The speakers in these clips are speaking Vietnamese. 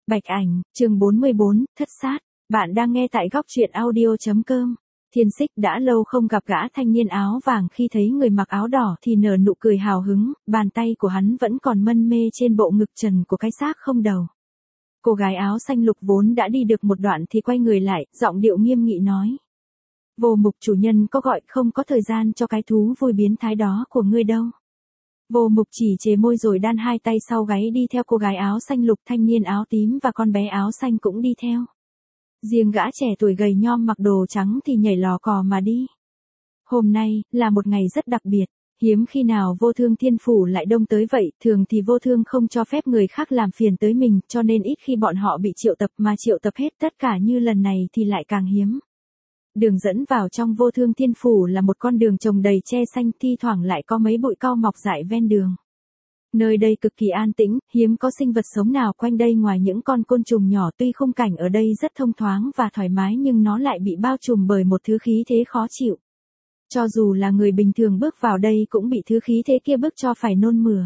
Bạch Ảnh, chương 44, thất sát. Bạn đang nghe tại góc truyện audio.com. Thiên Xích đã lâu không gặp gã thanh niên áo vàng, khi thấy người mặc áo đỏ thì nở nụ cười hào hứng, bàn tay của hắn vẫn còn mân mê trên bộ ngực trần của cái xác không đầu. Cô gái áo xanh lục vốn đã đi được một đoạn thì quay người lại, giọng điệu nghiêm nghị nói. Vô Mục chủ nhân có gọi, không có thời gian cho cái thú vui biến thái đó của ngươi đâu. Vô Mục chỉ chế môi rồi đan hai tay sau gáy đi theo cô gái áo xanh lục, thanh niên áo tím và con bé áo xanh cũng đi theo. Riêng gã trẻ tuổi gầy nhom mặc đồ trắng thì nhảy lò cò mà đi. Hôm nay, là một ngày rất đặc biệt. Hiếm khi nào Vô Thương Thiên Phủ lại đông tới vậy, thường thì Vô Thương không cho phép người khác làm phiền tới mình, cho nên ít khi bọn họ bị triệu tập, mà triệu tập hết tất cả như lần này thì lại càng hiếm. Đường dẫn vào trong Vô Thương Thiên Phủ là một con đường trồng đầy tre xanh, thi thoảng lại có mấy bụi cau mọc dại ven đường. Nơi đây cực kỳ an tĩnh, hiếm có sinh vật sống nào quanh đây ngoài những con côn trùng nhỏ. Tuy khung cảnh ở đây rất thông thoáng và thoải mái nhưng nó lại bị bao trùm bởi một thứ khí thế khó chịu. Cho dù là người bình thường bước vào đây cũng bị thứ khí thế kia bức cho phải nôn mửa.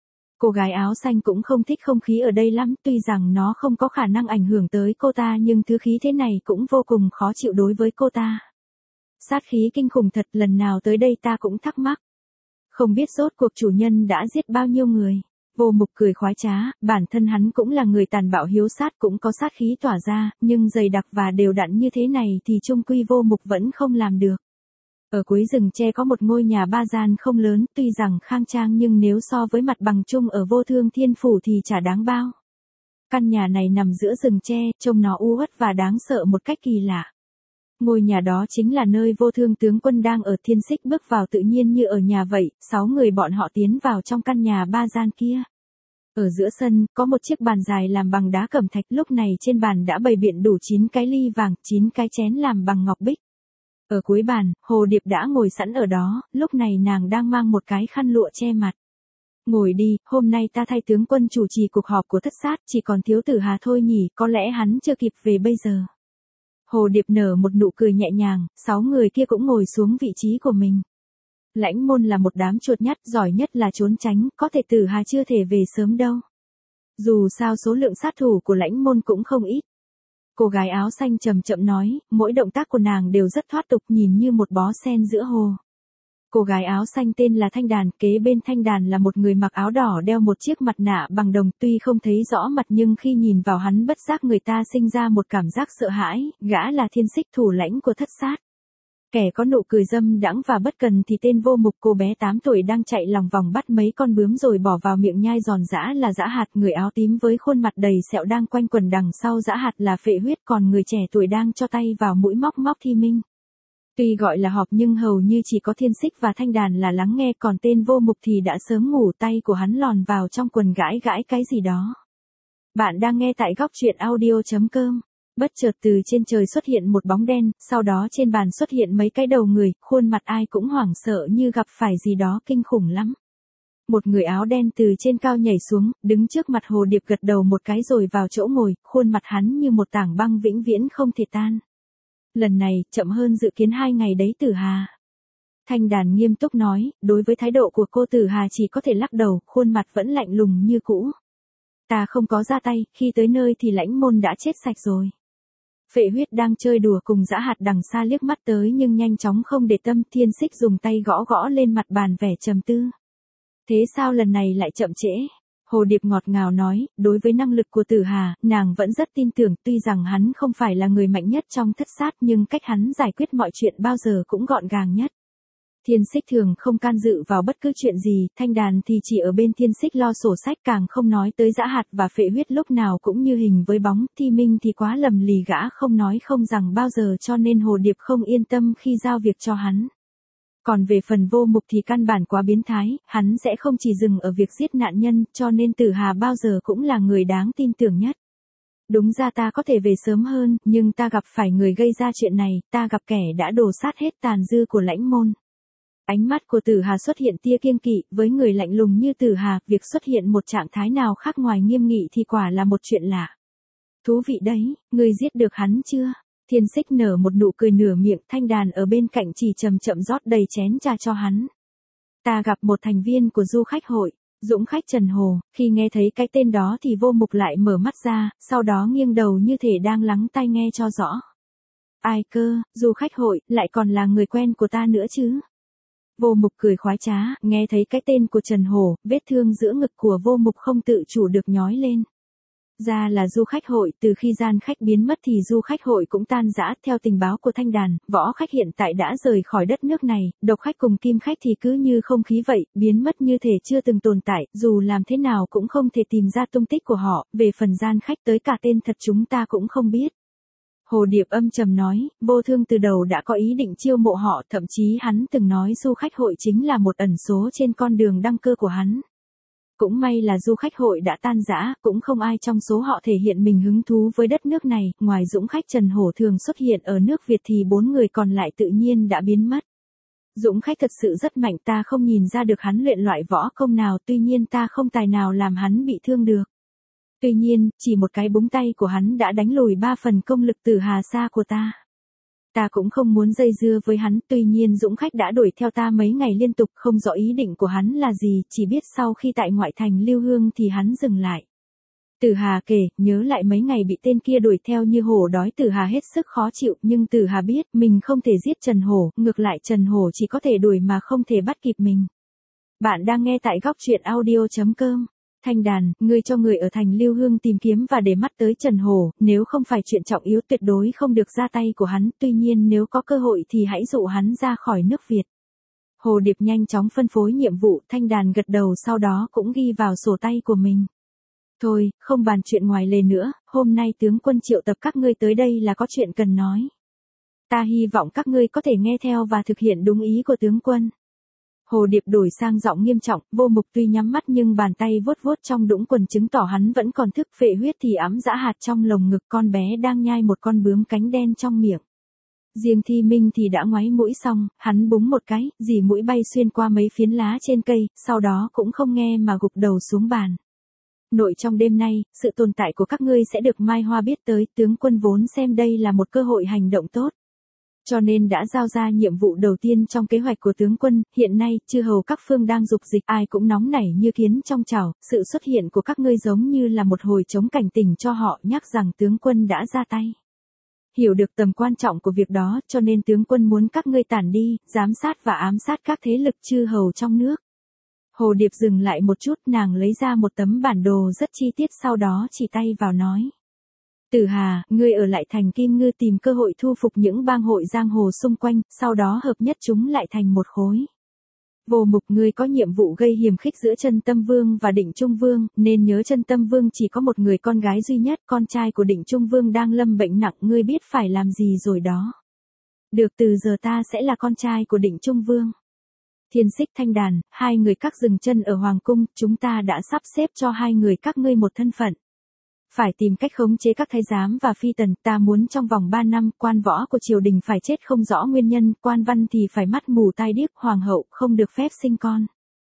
Cô gái áo xanh cũng không thích không khí ở đây lắm, tuy rằng nó không có khả năng ảnh hưởng tới cô ta nhưng thứ khí thế này cũng vô cùng khó chịu đối với cô ta. Sát khí kinh khủng thật, lần nào tới đây ta cũng thắc mắc. Không biết rốt cuộc chủ nhân đã giết bao nhiêu người. Vô Mục cười khoái trá, bản thân hắn cũng là người tàn bạo hiếu sát, cũng có sát khí tỏa ra, nhưng dày đặc và đều đặn như thế này thì chung quy Vô Mục vẫn không làm được. Ở cuối rừng tre có một ngôi nhà ba gian không lớn, tuy rằng khang trang nhưng nếu so với mặt bằng chung ở Vô Thương Thiên Phủ thì chả đáng bao. Căn nhà này nằm giữa rừng tre, trông nó u uất và đáng sợ một cách kỳ lạ. Ngôi nhà đó chính là nơi Vô Thương tướng quân đang ở. Thiên Xích bước vào tự nhiên như ở nhà vậy, 6 người bọn họ tiến vào trong căn nhà ba gian kia. Ở giữa sân, có một chiếc bàn dài làm bằng đá cẩm thạch, lúc này trên bàn đã bày biện đủ 9 cái ly vàng, 9 cái chén làm bằng ngọc bích. Ở cuối bàn, Hồ Điệp đã ngồi sẵn ở đó, lúc này nàng đang mang một cái khăn lụa che mặt. Ngồi đi, hôm nay ta thay tướng quân chủ trì cuộc họp của thất sát, chỉ còn thiếu Tử Hà thôi nhỉ, có lẽ hắn chưa kịp về bây giờ. Hồ Điệp nở một nụ cười nhẹ nhàng, 6 người kia cũng ngồi xuống vị trí của mình. Lãnh môn là một đám chuột nhắt, giỏi nhất là trốn tránh, có thể Tử Hà chưa thể về sớm đâu. Dù sao số lượng sát thủ của lãnh môn cũng không ít. Cô gái áo xanh chậm chậm nói, mỗi động tác của nàng đều rất thoát tục, nhìn như một bó sen giữa hồ. Cô gái áo xanh tên là Thanh Đàn, kế bên Thanh Đàn là một người mặc áo đỏ đeo một chiếc mặt nạ bằng đồng, tuy không thấy rõ mặt nhưng khi nhìn vào hắn bất giác người ta sinh ra một cảm giác sợ hãi, gã là Thiên Xích, thủ lãnh của thất sát. Kẻ có nụ cười dâm đãng và bất cần thì tên Vô Mục, cô bé 8 tuổi đang chạy lòng vòng bắt mấy con bướm rồi bỏ vào miệng nhai giòn giã là Dã Hạt, người áo tím với khuôn mặt đầy sẹo đang quanh quẩn đằng sau Dã Hạt là Phệ Huyết, còn người trẻ tuổi đang cho tay vào mũi móc Thi Minh. Tuy gọi là họp nhưng hầu như chỉ có Thiên Xích và Thanh Đàn là lắng nghe, còn tên Vô Mục thì đã sớm ngủ, tay của hắn lòn vào trong quần gãi cái gì đó. Bạn đang nghe tại góc truyện audio.com. Bất chợt từ trên trời xuất hiện một bóng đen, sau đó trên bàn xuất hiện mấy cái đầu người, khuôn mặt ai cũng hoảng sợ như gặp phải gì đó kinh khủng lắm. Một người áo đen từ trên cao nhảy xuống, đứng trước mặt Hồ Điệp gật đầu một cái rồi vào chỗ ngồi, khuôn mặt hắn như một tảng băng vĩnh viễn không thể tan. Lần này, chậm hơn dự kiến 2 ngày đấy Tử Hà. Thanh Đàn nghiêm túc nói, đối với thái độ của cô Tử Hà chỉ có thể lắc đầu, khuôn mặt vẫn lạnh lùng như cũ. Ta không có ra tay, khi tới nơi thì lãnh môn đã chết sạch rồi. Phệ Huyết đang chơi đùa cùng Dã Hạt đằng xa liếc mắt tới nhưng nhanh chóng không để tâm. Thiên Xích dùng tay gõ gõ lên mặt bàn vẻ trầm tư. Thế sao lần này lại chậm trễ? Hồ Điệp ngọt ngào nói, đối với năng lực của Tử Hà, nàng vẫn rất tin tưởng, tuy rằng hắn không phải là người mạnh nhất trong thất sát nhưng cách hắn giải quyết mọi chuyện bao giờ cũng gọn gàng nhất. Thiên Xích thường không can dự vào bất cứ chuyện gì, Thanh Đàn thì chỉ ở bên Thiên Xích lo sổ sách, càng không nói tới Dã Hạt và Phệ Huyết lúc nào cũng như hình với bóng. Thi Minh thì quá lầm lì, gã không nói không rằng bao giờ, cho nên Hồ Điệp không yên tâm khi giao việc cho hắn. Còn về phần Vô Mục thì căn bản quá biến thái, hắn sẽ không chỉ dừng ở việc giết nạn nhân, cho nên Tử Hà bao giờ cũng là người đáng tin tưởng nhất. Đúng ra ta có thể về sớm hơn, nhưng ta gặp phải người gây ra chuyện này, ta gặp kẻ đã đổ sát hết tàn dư của lãnh môn. Ánh mắt của Tử Hà xuất hiện tia kiêng kỵ, với người lạnh lùng như Tử Hà, việc xuất hiện một trạng thái nào khác ngoài nghiêm nghị thì quả là một chuyện lạ. Thú vị đấy, ngươi giết được hắn chưa? Thiên Xích nở một nụ cười nửa miệng, Thanh Đàn ở bên cạnh chỉ chậm chậm rót đầy chén trà cho hắn. Ta gặp một thành viên của du khách hội. Dũng khách Trần Hồ, khi nghe thấy cái tên đó thì Vô Mục lại mở mắt ra, sau đó nghiêng đầu như thể đang lắng tai nghe cho rõ. Ai cơ, du khách hội, lại còn là người quen của ta nữa chứ. Vô Mục cười khoái trá, nghe thấy cái tên của Trần Hồ, vết thương giữa ngực của Vô Mục không tự chủ được nhói lên. Ra là du khách hội, từ khi gian khách biến mất thì du khách hội cũng tan rã. Theo tình báo của Thanh Đàn, võ khách hiện tại đã rời khỏi đất nước này, độc khách cùng kim khách thì cứ như không khí vậy, biến mất như thể chưa từng tồn tại, dù làm thế nào cũng không thể tìm ra tung tích của họ, về phần gian khách tới cả tên thật chúng ta cũng không biết. Hồ Điệp âm trầm nói, Vô Thương từ đầu đã có ý định chiêu mộ họ, thậm chí hắn từng nói du khách hội chính là một ẩn số trên con đường đăng cơ của hắn. Cũng may là du khách hội đã tan rã, cũng không ai trong số họ thể hiện mình hứng thú với đất nước này, ngoài Dũng khách Trần Hổ thường xuất hiện ở nước Việt thì 4 người còn lại tự nhiên đã biến mất. Dũng khách thật sự rất mạnh, ta không nhìn ra được hắn luyện loại võ công nào, tuy nhiên ta không tài nào làm hắn bị thương được. Tuy nhiên, chỉ một cái búng tay của hắn đã đánh lùi 3 phần công lực Tử Hà Sa của ta. Ta cũng không muốn dây dưa với hắn, tuy nhiên Dũng khách đã đuổi theo ta mấy ngày liên tục, không rõ ý định của hắn là gì, chỉ biết sau khi tại ngoại thành Lưu Hương thì hắn dừng lại. Tử Hà kể, nhớ lại mấy ngày bị tên kia đuổi theo như hổ đói, Tử Hà hết sức khó chịu, nhưng Tử Hà biết mình không thể giết Trần Hổ, ngược lại Trần Hổ chỉ có thể đuổi mà không thể bắt kịp mình. Bạn đang nghe tại góc truyện audio.com. Thanh Đàn, ngươi cho người ở thành Lưu Hương tìm kiếm và để mắt tới Trần Hổ, nếu không phải chuyện trọng yếu tuyệt đối không được ra tay của hắn, tuy nhiên nếu có cơ hội thì hãy dụ hắn ra khỏi nước Việt. Hồ Điệp nhanh chóng phân phối nhiệm vụ, Thanh Đàn gật đầu sau đó cũng ghi vào sổ tay của mình. Thôi, không bàn chuyện ngoài lề nữa, hôm nay tướng quân triệu tập các ngươi tới đây là có chuyện cần nói. Ta hy vọng các ngươi có thể nghe theo và thực hiện đúng ý của tướng quân. Hồ Điệp đổi sang giọng nghiêm trọng, Vô Mục tuy nhắm mắt nhưng bàn tay vuốt vuốt trong đũng quần chứng tỏ hắn vẫn còn thức, phệ huyết thì ấm dã hạt trong lồng ngực, con bé đang nhai một con bướm cánh đen trong miệng. Riêng Thi Minh thì đã ngoáy mũi xong, hắn búng một cái, dì mũi bay xuyên qua mấy phiến lá trên cây, sau đó cũng không nghe mà gục đầu xuống bàn. Nội trong đêm nay, sự tồn tại của các ngươi sẽ được Mai Hoa biết tới, tướng quân vốn xem đây là một cơ hội hành động tốt. Cho nên đã giao ra nhiệm vụ đầu tiên trong kế hoạch của tướng quân, hiện nay, chư hầu các phương đang dục dịch, ai cũng nóng nảy như kiến trong chảo, sự xuất hiện của các ngươi giống như là một hồi chống cảnh tỉnh cho họ, nhắc rằng tướng quân đã ra tay. Hiểu được tầm quan trọng của việc đó, cho nên tướng quân muốn các ngươi tản đi, giám sát và ám sát các thế lực chư hầu trong nước. Hồ Điệp dừng lại một chút, nàng lấy ra một tấm bản đồ rất chi tiết sau đó chỉ tay vào nói. Tử Hà, ngươi ở lại thành Kim Ngư tìm cơ hội thu phục những bang hội giang hồ xung quanh, sau đó hợp nhất chúng lại thành một khối. Vô Mục, ngươi có nhiệm vụ gây hiềm khích giữa Chân Tâm Vương và Định Trung Vương, nên nhớ Chân Tâm Vương chỉ có một người con gái duy nhất, con trai của Định Trung Vương đang lâm bệnh nặng, ngươi biết phải làm gì rồi đó. Được, từ giờ ta sẽ là con trai của Định Trung Vương. Thiên Xích, Thanh Đàn, hai người các dừng chân ở Hoàng Cung, chúng ta đã sắp xếp cho hai người các ngươi một thân phận. Phải tìm cách khống chế các thái giám và phi tần, ta muốn trong vòng 3 năm, quan võ của triều đình phải chết không rõ nguyên nhân, quan văn thì phải mắt mù tai điếc, hoàng hậu không được phép sinh con.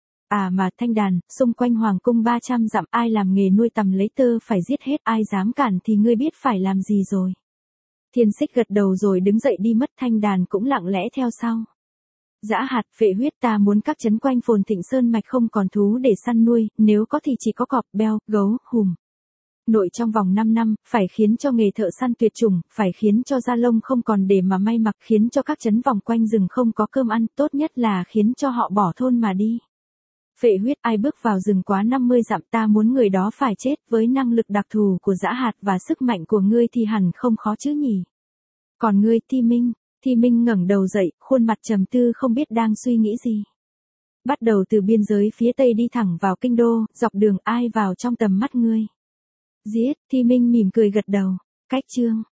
À mà Thanh Đàn, xung quanh Hoàng Cung 300 dặm, ai làm nghề nuôi tằm lấy tơ phải giết hết, ai dám cản thì ngươi biết phải làm gì rồi. Thiên Xích gật đầu rồi đứng dậy đi mất, Thanh Đàn cũng lặng lẽ theo sau. Dã hạt, phệ huyết, ta muốn các trấn quanh Phồn Thịnh Sơn mạch không còn thú để săn nuôi, nếu có thì chỉ có cọp, beo, gấu, hùm. Nội trong vòng 5 năm, phải khiến cho nghề thợ săn tuyệt chủng, phải khiến cho da lông không còn để mà may mặc, khiến cho các trấn vòng quanh rừng không có cơm ăn, tốt nhất là khiến cho họ bỏ thôn mà đi. Phệ huyết, ai bước vào rừng quá 50 dặm, ta muốn người đó phải chết, với năng lực đặc thù của dã hạt và sức mạnh của ngươi thì hẳn không khó chứ nhỉ. Còn ngươi, Thi Minh ngẩng đầu dậy, khuôn mặt trầm tư không biết đang suy nghĩ gì. Bắt đầu từ biên giới phía tây đi thẳng vào kinh đô, dọc đường ai vào trong tầm mắt ngươi. Giết, Thi Minh mỉm cười gật đầu. Cách chương